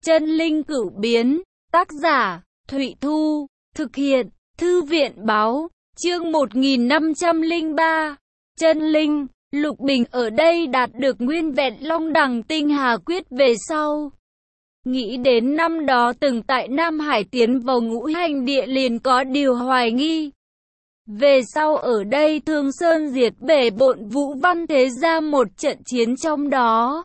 Chân linh cửu biến, tác giả, Thụy Thu, thực hiện, Thư viện báo, chương 1503, chân linh, Lục Bình ở đây đạt được nguyên vẹn Long Đằng Tinh Hà Quyết về sau. Nghĩ đến năm đó từng tại Nam Hải tiến vào ngũ hành địa liền có điều hoài nghi. Về sau ở đây Thương Sơn diệt bể bộn Vũ Văn thế ra một trận chiến trong đó.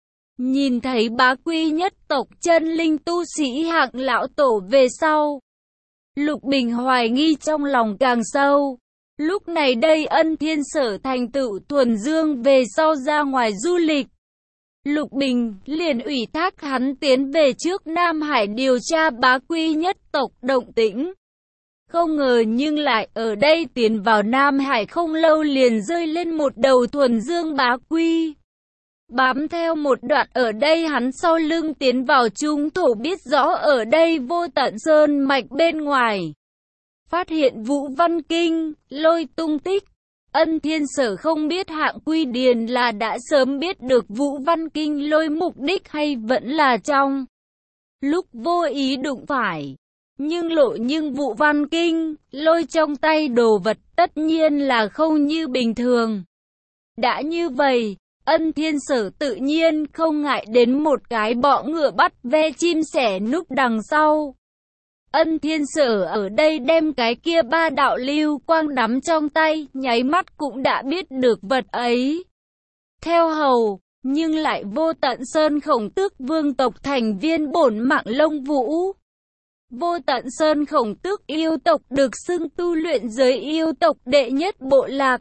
Nhìn thấy bá quy nhất tộc chân linh tu sĩ hạng lão tổ về sau. Lục Bình hoài nghi trong lòng càng sâu. Lúc này đây Ân Thiên Sở thành tựu thuần dương về sau ra ngoài du lịch. Lục Bình liền ủy thác hắn tiến về trước Nam Hải điều tra bá quy nhất tộc động tĩnh. Không ngờ nhưng lại ở đây tiến vào Nam Hải không lâu liền rơi lên một đầu thuần dương bá quy. Bám theo một đoạn ở đây hắn sau lưng tiến vào trung thổ biết rõ ở đây vô tận sơn mạch bên ngoài. Phát hiện Vũ Văn Kinh, Lôi tung tích. Ân Thiên Sở không biết hạng quy điền là đã sớm biết được Vũ Văn Kinh Lôi mục đích hay vẫn là trong lúc vô ý đụng phải. Nhưng Vũ Văn Kinh Lôi trong tay đồ vật tất nhiên là không như bình thường. Đã như vậy, Ân Thiên Sở tự nhiên không ngại đến một cái bọ ngựa bắt ve chim sẻ núp đằng sau. Ân Thiên Sở ở đây đem cái kia ba đạo lưu quang nắm trong tay, nháy mắt cũng đã biết được vật ấy. Theo hầu, nhưng lại vô tận sơn khổng tước vương tộc thành viên bổn mạng Lông Vũ. Vô tận sơn khổng tước yêu tộc được xưng tu luyện giới yêu tộc đệ nhất bộ lạc.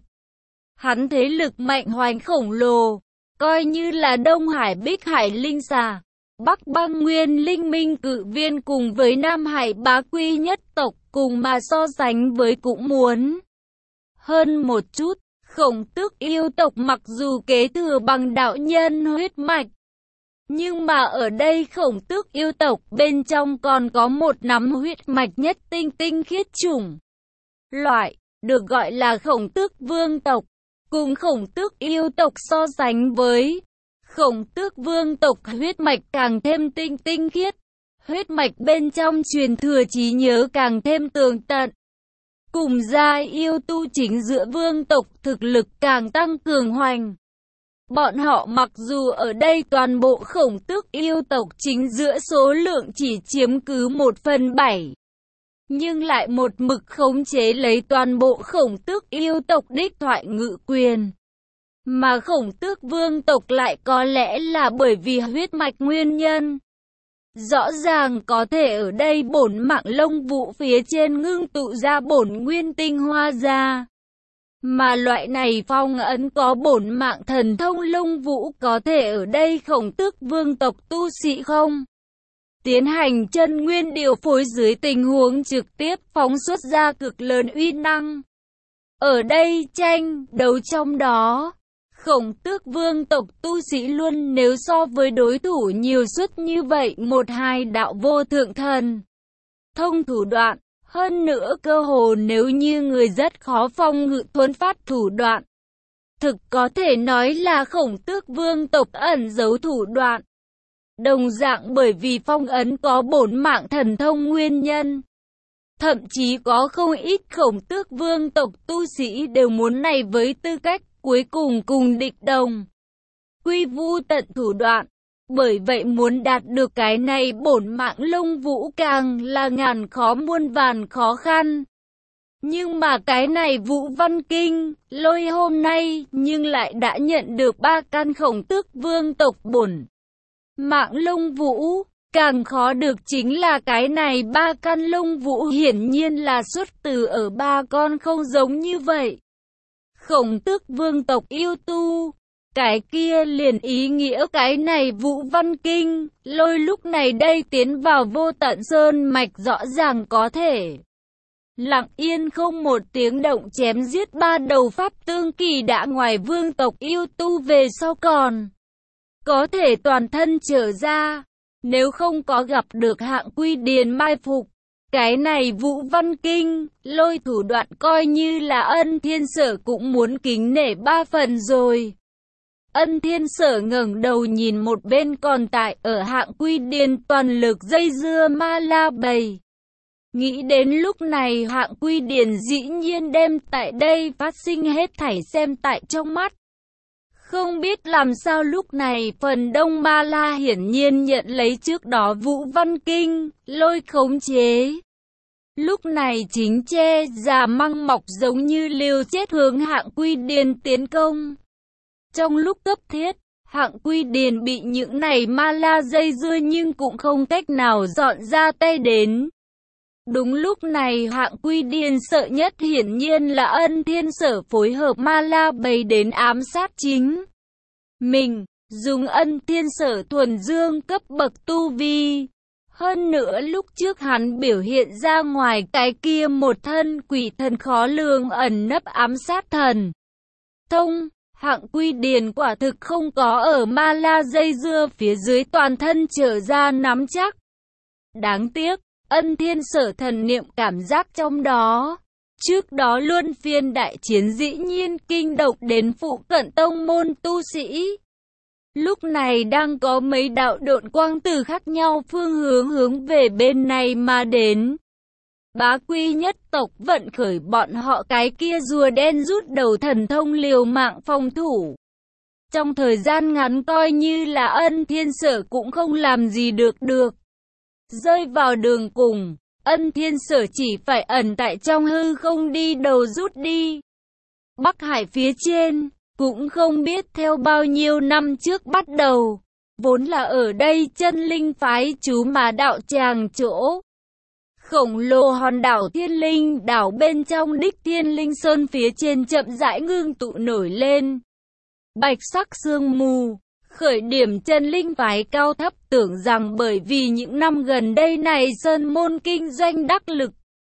Hắn thế lực mạnh hoành khổng lồ, coi như là Đông Hải Bích Hải Linh Xà, Bắc Băng Nguyên Linh Minh Cự Viên cùng với Nam Hải bá quy nhất tộc cùng mà so sánh với cũng muốn hơn một chút. Khổng tước yêu tộc mặc dù kế thừa bằng đạo nhân huyết mạch, nhưng mà ở đây khổng tước yêu tộc bên trong còn có một nắm huyết mạch nhất tinh khiết chủng loại, được gọi là khổng tước vương tộc. Cùng khổng tước yêu tộc so sánh với khổng tước vương tộc huyết mạch càng thêm tinh khiết. Huyết mạch bên trong truyền thừa trí nhớ càng thêm tường tận. Cùng gia yêu tu chính giữa vương tộc thực lực càng tăng cường hoành. Bọn họ mặc dù ở đây toàn bộ khổng tước yêu tộc chính giữa số lượng chỉ chiếm cứ 1/7. Nhưng lại một mực khống chế lấy toàn bộ khổng tước yêu tộc đích thoại ngự quyền. Mà khổng tước vương tộc lại có lẽ là bởi vì huyết mạch nguyên nhân. Rõ ràng có thể ở đây bổn mạng Lông Vũ phía trên ngưng tụ ra bổn nguyên tinh hoa ra. Mà loại này phong ấn có bổn mạng thần thông Lông Vũ có thể ở đây khổng tước vương tộc tu sĩ không? Tiến hành chân nguyên điều phối dưới tình huống trực tiếp phóng xuất ra cực lớn uy năng. Ở đây tranh đấu trong đó, khổng tước vương tộc tu sĩ luôn nếu so với đối thủ nhiều suất như vậy một hai đạo vô thượng thần thông thủ đoạn. Hơn nữa cơ hồ nếu như người rất khó phòng ngự thuấn phát thủ đoạn. Thực có thể nói là khổng tước vương tộc ẩn giấu thủ đoạn. Đồng dạng bởi vì phong ấn có bổn mạng thần thông nguyên nhân. Thậm chí có không ít khổng tước vương tộc tu sĩ đều muốn này với tư cách cuối cùng cùng địch đồng. Quy vu tận thủ đoạn. Bởi vậy muốn đạt được cái này bổn mạng Lông Vũ càng là ngàn khó muôn vàn khó khăn. Nhưng mà cái này Vũ Văn Kinh Lôi hôm nay nhưng lại đã nhận được 3 căn khổng tước vương tộc bổn mạng Lông Vũ. Càng khó được chính là cái này 3 căn Lông Vũ hiển nhiên là xuất từ ở 3 con không giống như vậy. Khổng tước vương tộc yêu tu. Cái kia liền ý nghĩa cái này Vũ Văn Kinh Lôi lúc này đây tiến vào vô tận sơn mạch rõ ràng có thể lặng yên không một tiếng động chém giết 3 đầu pháp tương kỳ đã ngoài vương tộc yêu tu về sau còn có thể toàn thân trở ra. Nếu không có gặp được hạng quy điền mai phục, cái này Vũ Văn Kinh Lôi thủ đoạn coi như là Ân Thiên Sở cũng muốn kính nể 3 phần rồi. Ân Thiên Sở ngẩng đầu nhìn một bên còn tại ở Hạng Quy Điền toàn lực dây dưa Ma La Bầy. Nghĩ đến lúc này Hạng Quy Điền dĩ nhiên đem tại đây phát sinh hết thảy xem tại trong mắt. Không biết làm sao lúc này phần đông Ma La hiển nhiên nhận lấy trước đó Vũ Văn Kinh, lôi khống chế. Lúc này chính che già măng mọc giống như liều chết hướng Hạng Quy Điền tiến công. Trong lúc cấp thiết, Hạng Quy Điền bị những này Ma La dây dưa nhưng cũng không cách nào dọn ra tay đến. Đúng lúc này Hạng Quy Điền sợ nhất hiển nhiên là Ân Thiên Sở phối hợp Ma La bầy đến ám sát chính mình, dùng Ân Thiên Sở thuần dương cấp bậc tu vi. Hơn nữa lúc trước hắn biểu hiện ra ngoài cái kia một thân quỷ thần khó lường ẩn nấp ám sát thần thông. Hạng Quy Điền quả thực không có ở Ma La dây dưa phía dưới toàn thân trở ra nắm chắc. Đáng tiếc, Ân Thiên Sở thần niệm cảm giác trong đó. Trước đó luân phiên đại chiến dĩ nhiên kinh động đến phụ cận tông môn tu sĩ. Lúc này đang có mấy đạo độn quang từ khác nhau phương hướng về bên này mà đến. Bá Quy nhất tộc vận khởi bọn họ cái kia rùa đen rút đầu thần thông liều mạng phòng thủ. Trong thời gian ngắn coi như là Ân Thiên Sở cũng không làm gì được. Rơi vào đường cùng, Ân Thiên Sở chỉ phải ẩn tại trong hư không đi đầu rút đi. Bắc Hải phía trên, cũng không biết theo bao nhiêu năm trước bắt đầu, vốn là ở đây chân linh phái chú mà đạo tràng chỗ. Khổng lồ hòn đảo Thiên Linh đảo bên trong đích Thiên Linh Sơn phía trên chậm rãi ngưng tụ nổi lên. Bạch sắc sương mù, khởi điểm chân linh phái cao thấp tưởng rằng bởi vì những năm gần đây này sơn môn kinh doanh đắc lực.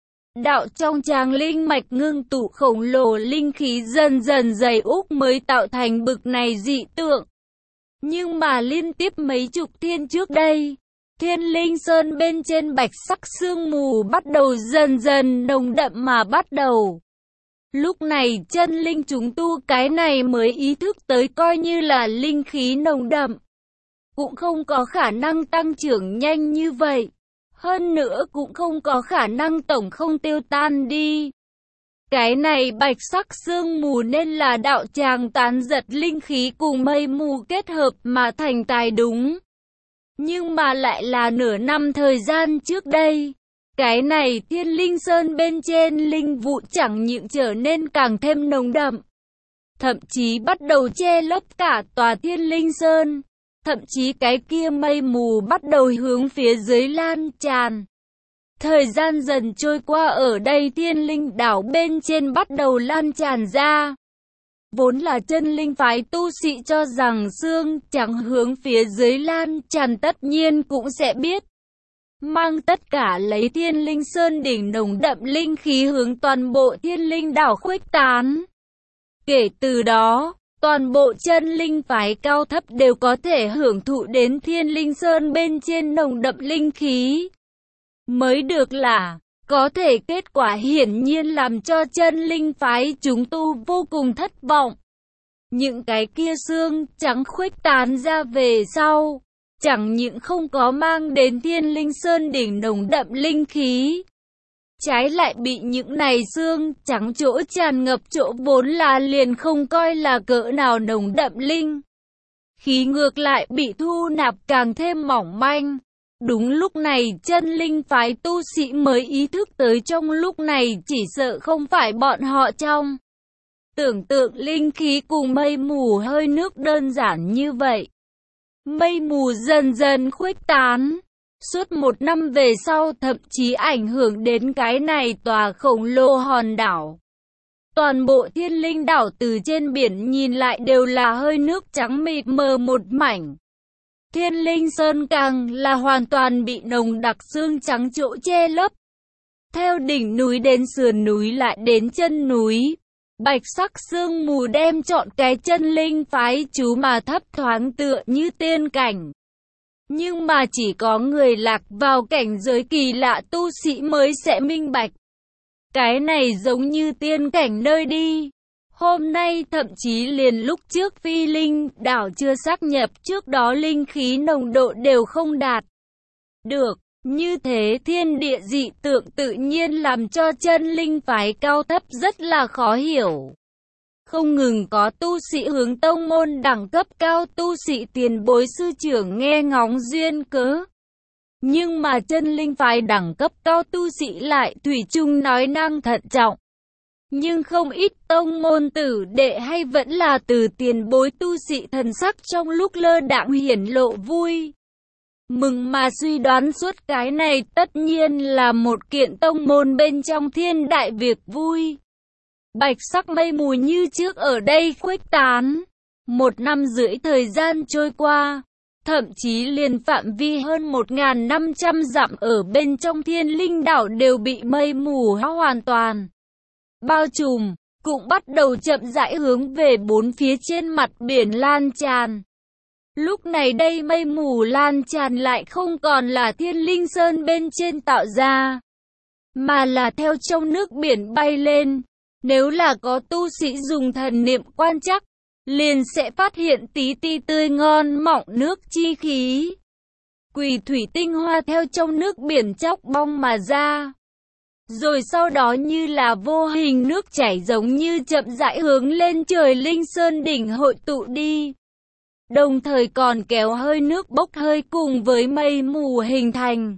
Đạo trong tràng linh mạch ngưng tụ khổng lồ linh khí dần dần dày úc mới tạo thành bực này dị tượng. Nhưng mà liên tiếp mấy chục thiên trước đây, Thiên Linh Sơn bên trên bạch sắc sương mù bắt đầu dần dần nồng đậm mà bắt đầu. Lúc này chân linh chúng tu cái này mới ý thức tới coi như là linh khí nồng đậm, cũng không có khả năng tăng trưởng nhanh như vậy. Hơn nữa cũng không có khả năng tổng không tiêu tan đi. Cái này bạch sắc sương mù nên là đạo tràng tán giật linh khí cùng mây mù kết hợp mà thành tài đúng. Nhưng mà lại là nửa năm thời gian trước đây. Cái này Thiên Linh Sơn bên trên linh vụ chẳng những trở nên càng thêm nồng đậm. Thậm chí bắt đầu che lấp cả tòa Thiên Linh Sơn. Thậm chí cái kia mây mù bắt đầu hướng phía dưới lan tràn. Thời gian dần trôi qua ở đây Thiên Linh đảo bên trên bắt đầu lan tràn ra. Vốn là chân linh phái tu sĩ cho rằng xương trắng hướng phía dưới lan tràn tất nhiên cũng sẽ biết. Mang tất cả lấy Thiên Linh Sơn đỉnh nồng đậm linh khí hướng toàn bộ Thiên Linh đảo khuếch tán. Kể từ đó, toàn bộ chân linh phái cao thấp đều có thể hưởng thụ đến Thiên Linh Sơn bên trên nồng đậm linh khí. Mới được là, có thể kết quả hiển nhiên làm cho chân linh phái chúng tu vô cùng thất vọng. Những cái kia xương trắng khuếch tán ra về sau, chẳng những không có mang đến Thiên Linh Sơn đỉnh nồng đậm linh khí. Trái lại bị những này xương trắng chỗ tràn ngập chỗ vốn là liền không coi là cỡ nào nồng đậm linh khí ngược lại bị thu nạp càng thêm mỏng manh. Đúng lúc này chân linh phái tu sĩ mới ý thức tới trong lúc này chỉ sợ không phải bọn họ trong tưởng tượng linh khí cùng mây mù hơi nước đơn giản như vậy. Mây mù dần dần khuếch tán. Suốt một năm về sau thậm chí ảnh hưởng đến cái này tòa khổng lồ hòn đảo. Toàn bộ Thiên Linh đảo từ trên biển nhìn lại đều là hơi nước trắng mịt mờ một mảnh. Thiên Linh Sơn càng là hoàn toàn bị nồng đặc sương trắng chỗ che lấp. Theo đỉnh núi đến sườn núi lại đến chân núi, bạch sắc sương mù đem trọn cái chân linh phái chú mà thấp thoáng tựa như tiên cảnh. Nhưng mà chỉ có người lạc vào cảnh giới kỳ lạ tu sĩ mới sẽ minh bạch. Cái này giống như tiên cảnh nơi đi. Hôm nay thậm chí liền lúc trước phi linh đảo chưa xác nhập trước đó linh khí nồng độ đều không đạt được. Như thế thiên địa dị tượng tự nhiên làm cho chân linh phái cao thấp rất là khó hiểu. Không ngừng có tu sĩ hướng tông môn đẳng cấp cao, tu sĩ tiền bối sư trưởng nghe ngóng duyên cớ. Nhưng mà chân linh phái đẳng cấp cao tu sĩ lại thủy chung nói năng thận trọng. Nhưng không ít tông môn tử đệ hay vẫn là từ tiền bối tu sĩ thần sắc trong lúc lơ đãng hiển lộ vui mừng mà suy đoán suốt cái này tất nhiên là một kiện tông môn bên trong thiên đại việc vui. Bạch sắc mây mù như trước ở đây khuếch tán. 1 năm rưỡi thời gian trôi qua, thậm chí liền phạm vi hơn 1.500 dặm ở bên trong thiên linh đảo đều bị mây mù hoàn toàn bao trùm, cũng bắt đầu chậm rãi hướng về bốn phía trên mặt biển lan tràn. Lúc này đây mây mù lan tràn lại không còn là thiên linh sơn bên trên tạo ra, mà là theo trong nước biển bay lên. Nếu là có tu sĩ dùng thần niệm quan trắc, liền sẽ phát hiện tí ti tươi ngon mọng nước chi khí. Quỷ thủy tinh hoa theo trong nước biển chóc bong mà ra. Rồi sau đó như là vô hình nước chảy giống như chậm rãi hướng lên trời linh sơn đỉnh hội tụ đi. Đồng thời còn kéo hơi nước bốc hơi cùng với mây mù hình thành.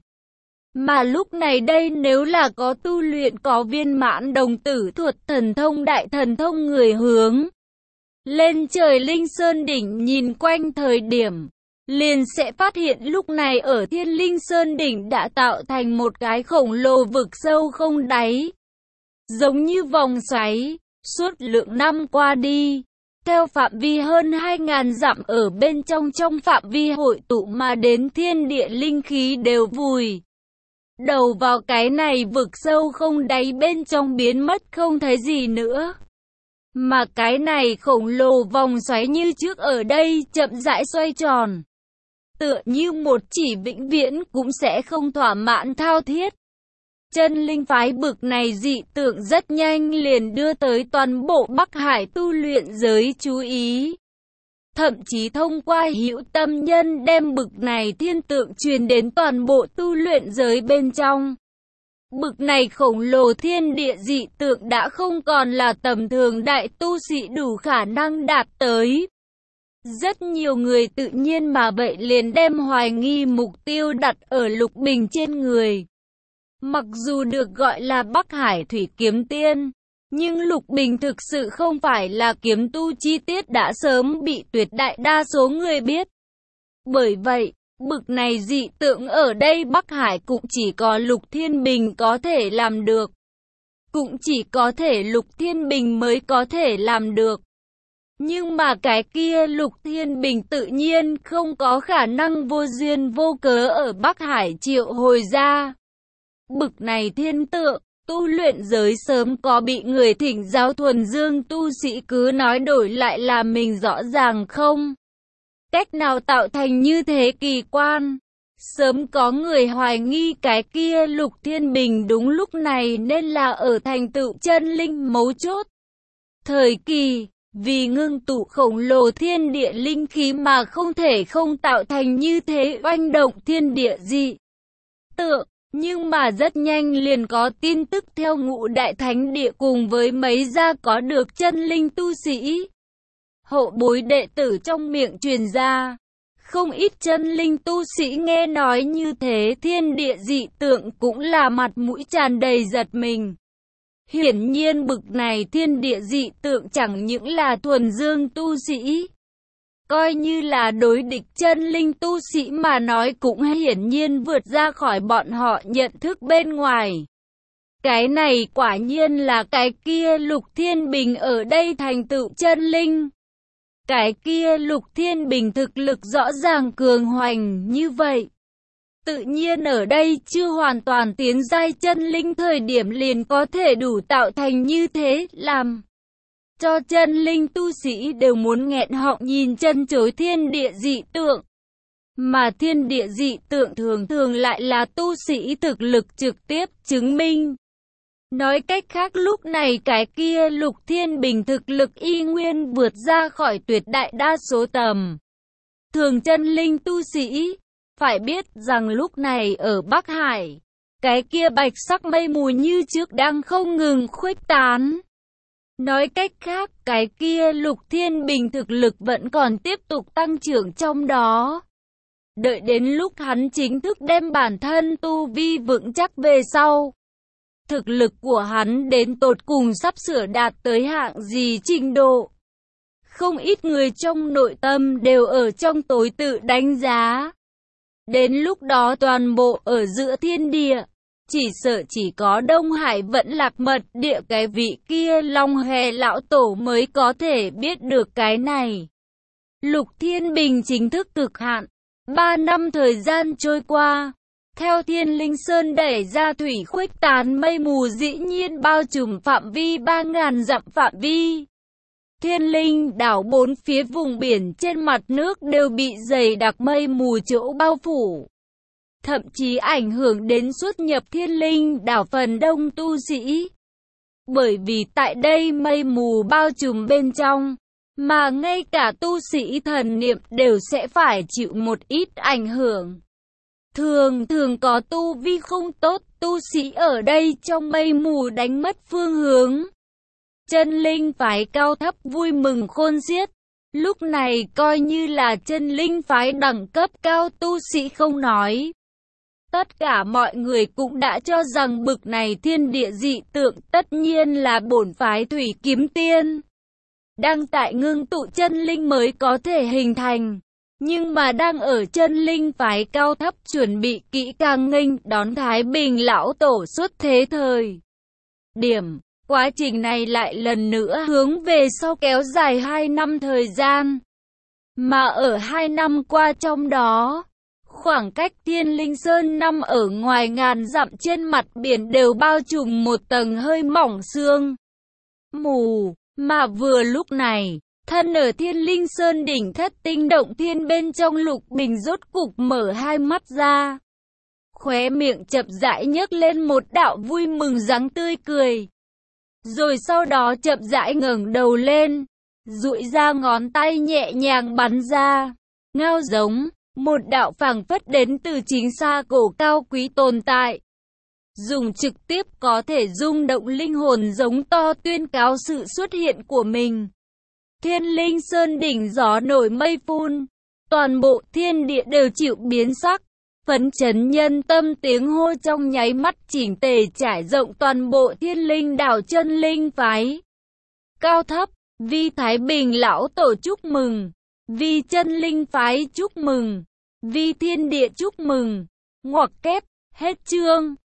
Mà lúc này đây nếu là có tu luyện có viên mãn đồng tử thuật thần thông đại thần thông người hướng lên trời linh sơn đỉnh nhìn quanh thời điểm, liền sẽ phát hiện lúc này ở thiên linh sơn đỉnh đã tạo thành một cái khổng lồ vực sâu không đáy. Giống như vòng xoáy, suốt lượng năm qua đi, theo phạm vi hơn 2.000 dặm ở bên trong phạm vi hội tụ mà đến thiên địa linh khí đều vùi đầu vào cái này vực sâu không đáy bên trong biến mất không thấy gì nữa. Mà cái này khổng lồ vòng xoáy như trước ở đây chậm rãi xoay tròn. Tựa như một chỉ vĩnh viễn cũng sẽ không thỏa mãn thao thiết. Chân linh phái bực này dị tượng rất nhanh liền đưa tới toàn bộ Bắc Hải tu luyện giới chú ý. Thậm chí thông qua hữu tâm nhân đem bực này thiên tượng truyền đến toàn bộ tu luyện giới bên trong. Bực này khổng lồ thiên địa dị tượng đã không còn là tầm thường đại tu sĩ đủ khả năng đạt tới. Rất nhiều người tự nhiên mà vậy liền đem hoài nghi mục tiêu đặt ở Lục Bình trên người. Mặc dù được gọi là Bắc Hải Thủy Kiếm Tiên, nhưng Lục Bình thực sự không phải là kiếm tu chi tiết đã sớm bị tuyệt đại đa số người biết. Bởi vậy, bực này dị tượng ở đây Bắc Hải cũng chỉ có Lục Thiên Bình có thể làm được. Cũng chỉ có thể Lục Thiên Bình mới có thể làm được. Nhưng mà cái kia Lục Thiên Bình tự nhiên không có khả năng vô duyên vô cớ ở Bắc Hải triệu hồi ra. Bực này thiên tượng, tu luyện giới sớm có bị người thỉnh giáo thuần dương tu sĩ cứ nói đổi lại là mình rõ ràng không? Cách nào tạo thành như thế kỳ quan? Sớm có người hoài nghi cái kia Lục Thiên Bình đúng lúc này nên là ở thành tựu chân linh mấu chốt. Thời kỳ, vì ngưng tụ khổng lồ thiên địa linh khí mà không thể không tạo thành như thế oanh động thiên địa dị tượng. Nhưng mà rất nhanh liền có tin tức theo Ngũ Đại Thánh Địa cùng với mấy gia có được chân linh tu sĩ. Hậu bối đệ tử trong miệng truyền ra. Không ít chân linh tu sĩ nghe nói như thế thiên địa dị tượng cũng là mặt mũi tràn đầy giật mình. Hiển nhiên bực này thiên địa dị tượng chẳng những là thuần dương tu sĩ. Coi như là đối địch chân linh tu sĩ mà nói cũng hiển nhiên vượt ra khỏi bọn họ nhận thức bên ngoài. Cái này quả nhiên là cái kia Lục Thiên Bình ở đây thành tựu chân linh. Cái kia Lục Thiên Bình thực lực rõ ràng cường hoành như vậy. Tự nhiên ở đây chưa hoàn toàn tiến giai chân linh thời điểm liền có thể đủ tạo thành như thế làm cho chân linh tu sĩ đều muốn nghẹn họng nhìn chân chối thiên địa dị tượng. Mà thiên địa dị tượng thường thường lại là tu sĩ thực lực trực tiếp chứng minh. Nói cách khác lúc này cái kia Lục Thiên Bình thực lực y nguyên vượt ra khỏi tuyệt đại đa số tầm thường chân linh tu sĩ. Phải biết rằng lúc này ở Bắc Hải, cái kia bạch sắc mây mù như trước đang không ngừng khuếch tán. Nói cách khác, cái kia Lục Thiên Bình thực lực vẫn còn tiếp tục tăng trưởng trong đó. Đợi đến lúc hắn chính thức đem bản thân tu vi vững chắc về sau, thực lực của hắn đến tột cùng sắp sửa đạt tới hạng gì trình độ. Không ít người trong nội tâm đều ở trong tối tự đánh giá. Đến lúc đó toàn bộ ở giữa thiên địa, chỉ sợ chỉ có Đông Hải vẫn Lạc Mật địa cái vị kia Long Hề lão tổ mới có thể biết được cái này. Lục Thiên Bình chính thức cực hạn. 3 năm thời gian trôi qua, theo Thiên Linh Sơn đẩy ra thủy khuếch tán mây mù dĩ nhiên bao trùm phạm vi 3.000 dặm phạm vi. Thiên Linh đảo bốn phía vùng biển trên mặt nước đều bị dày đặc mây mù chỗ bao phủ. Thậm chí ảnh hưởng đến xuất nhập Thiên Linh đảo phần đông tu sĩ. Bởi vì tại đây mây mù bao trùm bên trong, mà ngay cả tu sĩ thần niệm đều sẽ phải chịu một ít ảnh hưởng. Thường có tu vi không tốt, tu sĩ ở đây trong mây mù đánh mất phương hướng. Chân linh phái cao thấp vui mừng khôn xiết. Lúc này coi như là chân linh phái đẳng cấp cao tu sĩ không nói. Tất cả mọi người cũng đã cho rằng bực này thiên địa dị tượng tất nhiên là bổn phái Thủy Kiếm Tiên. Đang tại ngưng tụ chân linh mới có thể hình thành. Nhưng mà đang ở chân linh phái cao thấp chuẩn bị kỹ càng nghênh đón Thái Bình lão tổ xuất thế thời điểm. Quá trình này lại lần nữa hướng về sau kéo dài 2 năm thời gian. Mà ở 2 năm qua trong đó, khoảng cách Thiên Linh Sơn nằm ở ngoài ngàn dặm trên mặt biển đều bao trùm một tầng hơi mỏng sương mù. Mà vừa lúc này, thân ở Thiên Linh Sơn đỉnh Thất Tinh Động Thiên bên trong Lục Bình rốt cục mở hai mắt ra. Khóe miệng chậm rãi nhếch lên một đạo vui mừng dáng tươi cười. Rồi sau đó chậm rãi ngẩng đầu lên, duỗi ra ngón tay nhẹ nhàng bắn ra. Ngao giống, một đạo phảng phất đến từ chính xa cổ cao quý tồn tại. Dùng trực tiếp có thể rung động linh hồn giống to tuyên cáo sự xuất hiện của mình. Thiên Linh Sơn đỉnh gió nổi mây phun, toàn bộ thiên địa đều chịu biến sắc. Phấn chấn nhân tâm tiếng hô trong nháy mắt chỉnh tề trải rộng toàn bộ Thiên Linh đảo chân linh phái. Cao thấp, vi Thái Bình lão tổ chúc mừng, vi chân linh phái chúc mừng, vi thiên địa chúc mừng. Ngoặc kép, hết chương.